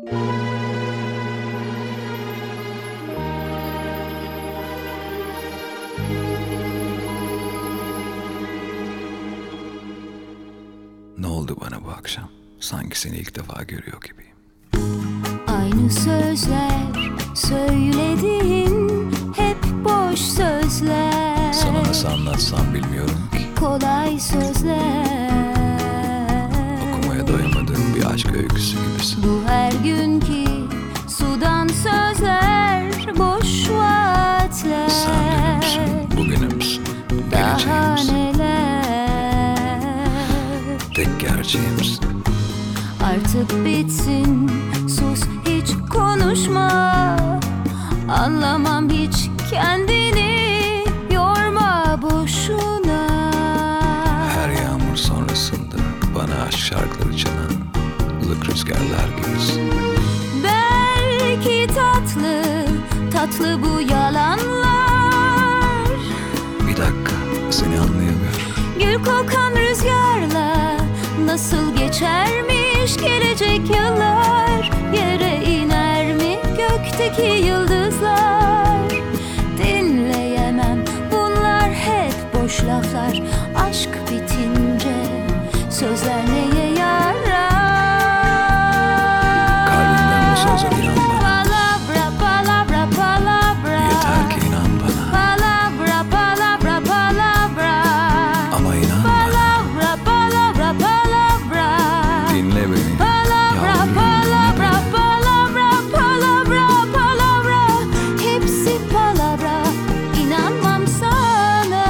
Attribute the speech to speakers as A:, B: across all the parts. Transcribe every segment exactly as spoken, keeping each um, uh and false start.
A: Ne oldu bana bu akşam? Sanki seni ilk defa görüyor gibiyim.
B: Aynı sözler söylediğin hep boş sözler.
A: Sana nasıl anlatsam bilmiyorum ki.
B: Kolay sözler.
A: Okumaya doyamadığım bir aşk öyküsü gibisin.
B: Bu her günkü sudan sözler boş vaatler.
A: Sen dünümsün, bugünümsün,
B: Daha
A: geleceğimsin.
B: neler.
A: Tek gerçeğimsin.
B: Artık bitsin, sus, hiç konuşma. Anlamam hiç kendini, yorma boşuna.
A: Her yağmur sonrasında bana aşk şarkıları çalan ılık rüzgarlar gibisin.
B: Belki tatlı, tatlı bu yalanlar.
A: Bir dakika, seni anlayamıyorum.
B: Gül kokan rüzgarla nasıl geçermiş gelecek yıllar. Yere iner mi gökteki yıldızlar? Dinleyemem, bunlar hep boş laflar. Aşk bitince sözler neye yarar?
A: Kalbimden bu sözler inan bana.
B: Palavra, palavra, palavra.
A: Yeter ki inan bana.
B: Palavra, palavra, palavra.
A: Ama inan bana.
B: Palavra, palavra, palavra.
A: Dinle beni.
B: Palavra,
A: Yavrum,
B: palavra,
A: dinle
B: palavra, palavra, palavra. Hepsi palavra, inanmam sana.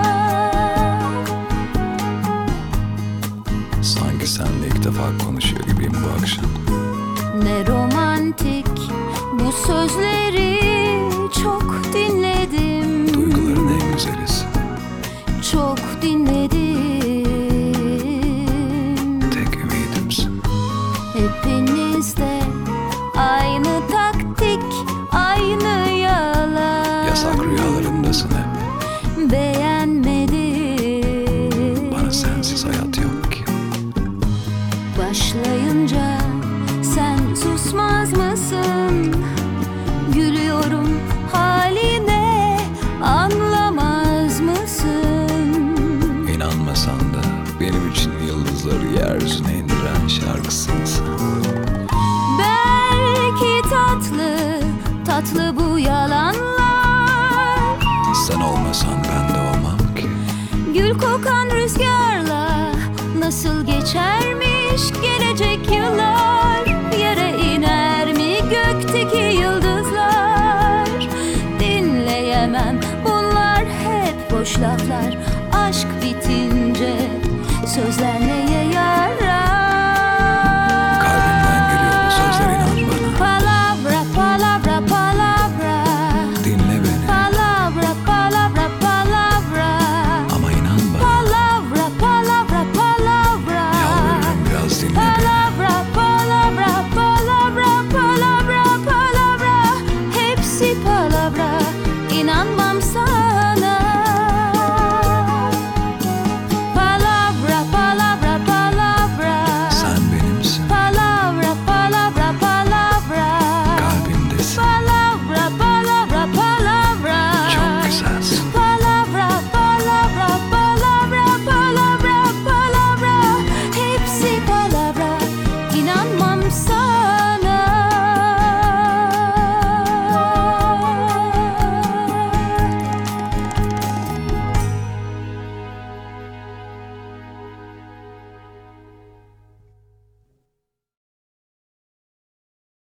A: beni. Sanki seninle ilk defa konuşuyor gibiyim bu akşam.
B: Ne romantik bu sözleri çok dinledim.
A: Duyguların en güzelisin.
B: Çok dinledim.
A: Tek ümidimsin.
B: Hepinizde aynı taktik, aynı yalan.
A: Yasak rüyalarımdasın hep.
B: Beğenmedim.
A: Bana sensiz hayat yok ki.
B: Başlayınca sen susmaz mısın? Gülüyorum haline, anlamaz mısın?
A: İnanmasan da benim için yıldızları yeryüzüne indiren şarkısın sen.
B: Belki tatlı, tatlı bu yalanlar.
A: Sen olmasan ben de olmam ki.
B: Gül kokan rüzgarla nasıl geçer